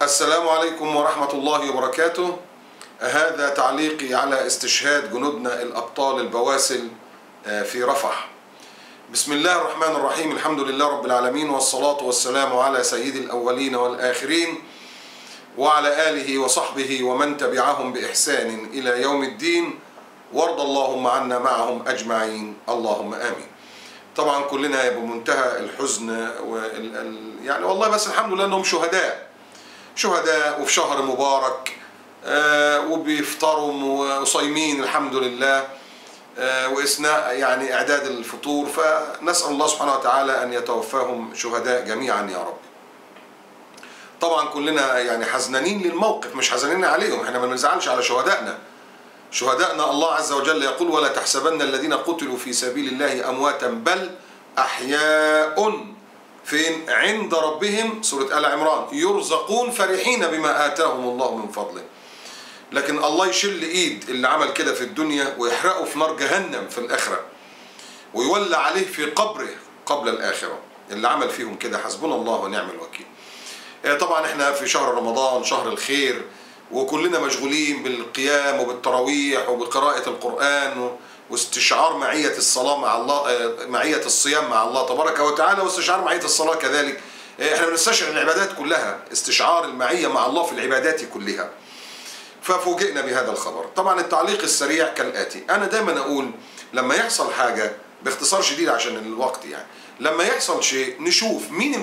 السلام عليكم ورحمة الله وبركاته. هذا تعليقي على استشهاد جنودنا الأبطال البواسل في رفح. بسم الله الرحمن الرحيم، الحمد لله رب العالمين، والصلاة والسلام على سيد الأولين والآخرين وعلى آله وصحبه ومن تبعهم بإحسان إلى يوم الدين، وارض اللهم عنا معهم أجمعين، اللهم آمين. طبعا كلنا بمنتهى الحزن يعني والله، بس الحمد لله أنهم شهداء وفي شهر مبارك، وبيفطروا وصايمين الحمد لله، وإثناء يعني إعداد الفطور، فنسأل الله سبحانه وتعالى أن يتوفاهم شهداء جميعا يا رب. طبعا كلنا يعني حزنانين للموقف، مش حزنانين عليهم، احنا ما نزعلش على شهدائنا الله عز وجل يقول: ولا تحسبن الذين قتلوا في سبيل الله أمواتا بل أحياء فين عند ربهم، سورة آل عمران، يرزقون فرحين بما آتاهم الله من فضله. لكن الله يشل ايد اللي عمل كده في الدنيا ويحرقه في نار جهنم في الآخرة، ويولى عليه في قبره قبل الآخرة اللي عمل فيهم كده. حسبنا الله ونعم الوكيل. طبعا احنا في شهر رمضان، شهر الخير، وكلنا مشغولين بالقيام وبالتراويح وبقراءة القرآن واستشعار معية الصلاة مع الله، معية الصيام مع الله تبارك وتعالى، واستشعار معية الصلاة كذلك. احنا بنستشعر العبادات كلها، استشعار المعية مع الله في العبادات كلها. ففوجئنا بهذا الخبر. طبعا التعليق السريع كالآتي: أنا دايما أقول لما يحصل حاجة باختصار شديد عشان الوقت، يعني لما يحصل شيء نشوف مين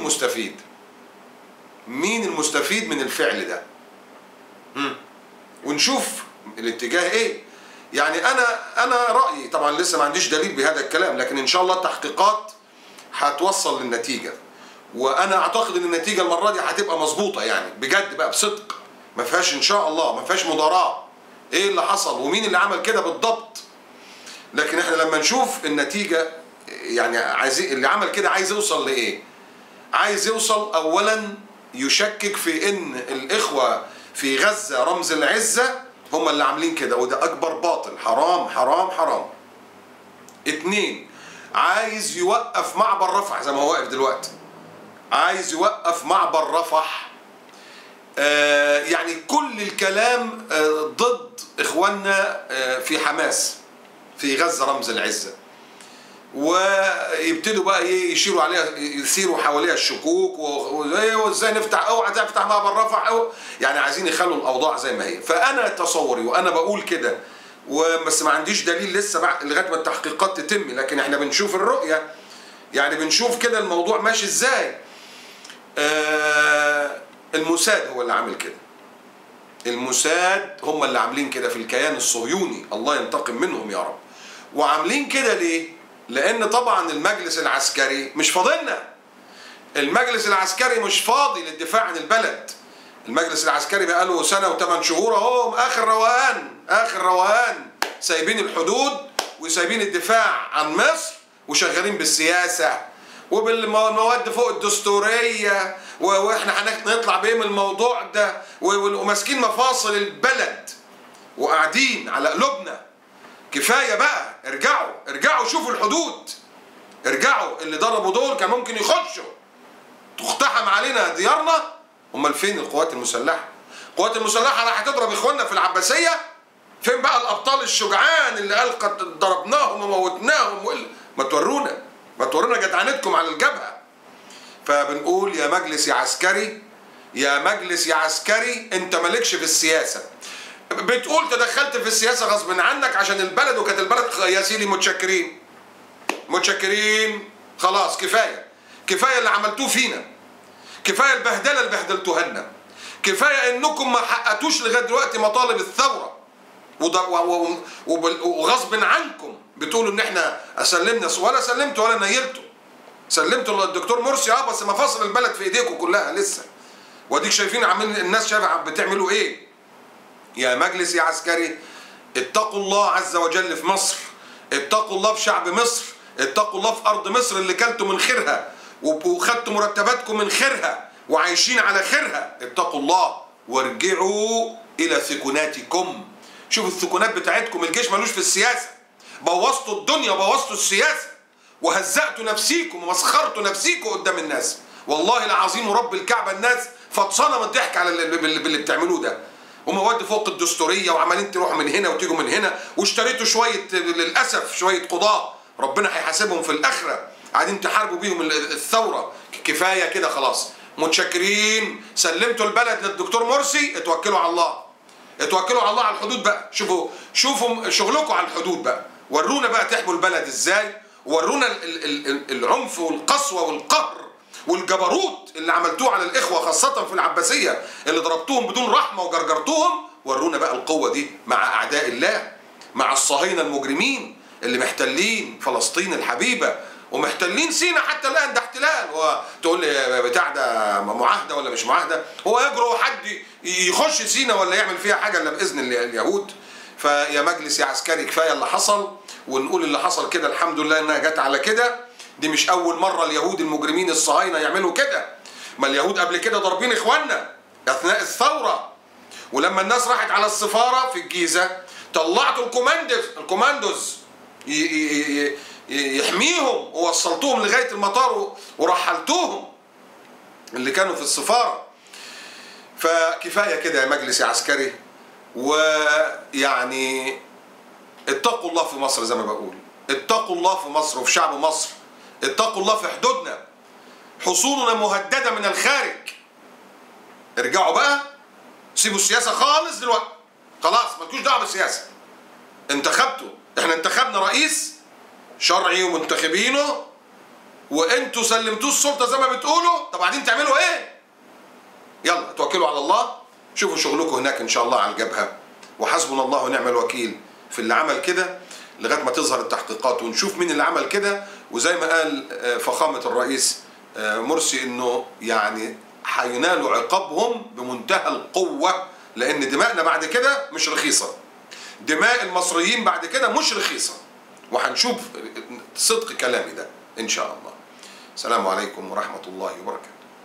المستفيد من الفعل ده، ونشوف الاتجاه ايه. يعني انا رأيي، طبعا لسه ما عنديش دليل بهذا الكلام، لكن ان شاء الله التحقيقات هتوصل للنتيجة، وانا اعتقد ان النتيجة المرة دي هتبقى مظبوطة، يعني بجد بقى بصدق، ما فيهاش ان شاء الله، ما فيهاش مضاراة ايه اللي حصل ومين اللي عمل كده بالضبط. لكن احنا لما نشوف النتيجة، يعني عايزين اللي عمل كده عايز يوصل لايه. عايز يوصل اولا يشكك في ان الاخوة في غزة رمز العزة هم اللي عاملين كده، وده اكبر باطل، حرام حرام حرام. اتنين، عايز يوقف معبر رفح زي ما هو واقف دلوقتي، عايز يوقف معبر رفح. يعني كل الكلام ضد اخواننا في حماس في غزة رمز العزة، ويبتدوا بقى يشيروا عليها، يثيروا حواليها الشكوك، وازاي نفتح، اوعى تفتح معبر رفح، يعني عايزين يخلوا الاوضاع زي ما هي. فانا تصوري وانا بقول كده، وبس ما عنديش دليل لسه لغايه ما التحقيقات تتم، لكن احنا بنشوف الرؤيه، يعني بنشوف كده الموضوع ماشي ازاي. الموساد هو اللي عامل كده، الموساد هم اللي عاملين كده في الكيان الصهيوني، الله ينتقم منهم يا رب. وعاملين كده ليه؟ لأن طبعا المجلس العسكري مش فاضلنا، المجلس العسكري مش فاضي للدفاع عن البلد. المجلس العسكري بقاله سنة و8 شهور اهو، آخر روقان، سايبين الحدود وسايبين الدفاع عن مصر، وشغالين بالسياسة وبالمواد فوق الدستورية، واحنا هنطلع بيه من الموضوع ده، وماسكين مفاصل البلد وقاعدين على قلوبنا. كفاية بقى، ارجعوا شوفوا الحدود، ارجعوا. اللي ضربوا دول كان ممكن يخشوا، تقتحم علينا ديارنا. امال فين القوات المسلحة؟ القوات المسلحة راح تضرب اخواننا في العباسية؟ فين بقى الابطال الشجعان اللي قال قد ضربناهم وموتناهم؟ ما تورونا جدعنتكم على الجبهة. فبنقول يا مجلس يا عسكري، انت مالكش في السياسة. بتقول تدخلت في السياسة غصب عنك عشان البلد، وكانت البلد يا سيدي متشكرين، خلاص كفاية اللي عملتوه فينا، كفاية البهدلة اللي بهدلتوها لنا، كفاية انكم ما حققتوش لغاية دلوقتي مطالب الثورة، وغصب عنكم بتقولوا ان احنا سلمنا، ولا سلمتوا ولا نيلتوا. سلمتوا للدكتور مرسي بس مفاصل البلد في ايديكم كلها لسه، واديك شايفين عاملين، الناس شايفه بتعملوا ايه. يا مجلس يا عسكري، اتقوا الله عز وجل في مصر، اتقوا الله في شعب مصر، اتقوا الله في أرض مصر اللي كلتوا من خيرها وخدتوا مرتباتكم من خيرها وعايشين على خيرها. اتقوا الله وارجعوا إلى سكناتكم. شوفوا السكنات بتاعتكم، الجيش ملوش في السياسة، بوظتوا الدنيا وبوظتوا السياسة، وهزأتوا نفسيكم ومسخرتوا نفسيكم قدام الناس. والله العظيم ورب الكعبة الناس فطسانه من الضحك على اللي بتعملوه ده، ومواد فوق الدستوريه، وعمالين تروحوا من هنا وتيجوا من هنا، واشتريتوا شويه للاسف شويه قضاه ربنا هيحاسبهم في الاخره قاعدين تحاربوا بيهم الثوره. كفايه كده خلاص، متشكرين، سلمتوا البلد للدكتور مرسي، اتوكلوا على الله، اتوكلوا على الله على الحدود بقى. شوفوا شغلكم على الحدود بقى، ورونا بقى تحموا البلد ازاي، ورونا العنف والقسوه والقهر والجبروت اللي عملتوه على الاخوه خاصه في العباسيه، اللي ضربتوهم بدون رحمه وجرجرتوهم. ورونا بقى القوه دي مع اعداء الله، مع الصهاينه المجرمين اللي محتلين فلسطين الحبيبه ومحتلين سينا حتى الان. ده احتلال. هو تقول لي بتاع ده معاهده ولا مش معاهده؟ هو يجرؤ حد يخش سينا ولا يعمل فيها حاجه الا باذن اليهود؟ فيا مجلس يا عسكري كفايه اللي حصل، ونقول اللي حصل كده الحمد لله انها جت على كده. دي مش اول مره اليهود المجرمين الصهاينه يعملوا كده، ما اليهود قبل كده ضاربين اخواننا اثناء الثوره. ولما الناس راحت على السفاره في الجيزه طلعتوا الكوماندوز يحميهم، ووصلتوهم لغايه المطار ورحلتوهم اللي كانوا في السفاره. فكفايه كده يا مجلس يا عسكري. ويعني اتقوا الله في مصر، زي ما بقول اتقوا الله في مصر وفي شعب مصر، اتقوا الله في حدودنا، حصوننا مهدده من الخارج. ارجعوا بقى، سيبوا السياسه خالص دلوقتي، خلاص مالكوش دعوه بالسياسه. انتخبتوا، احنا انتخبنا رئيس شرعي ومنتخبينه، وانتوا سلمتوه السلطه زي ما بتقولوا. طب بعدين تعملوا ايه؟ يلا توكلوا على الله، شوفوا شغلكم هناك ان شاء الله على الجبهه، وحسبنا الله ونعم الوكيل في اللي عمل كده لغايه ما تظهر التحقيقات ونشوف مين اللي عمل كده. وزي ما قال فخامه الرئيس مرسي انه يعني هينالوا عقابهم بمنتهى القوه، لان دماءنا بعد كده مش رخيصه، دماء المصريين بعد كده مش رخيصه، وهنشوف صدق كلامي ده ان شاء الله. السلام عليكم ورحمه الله وبركاته.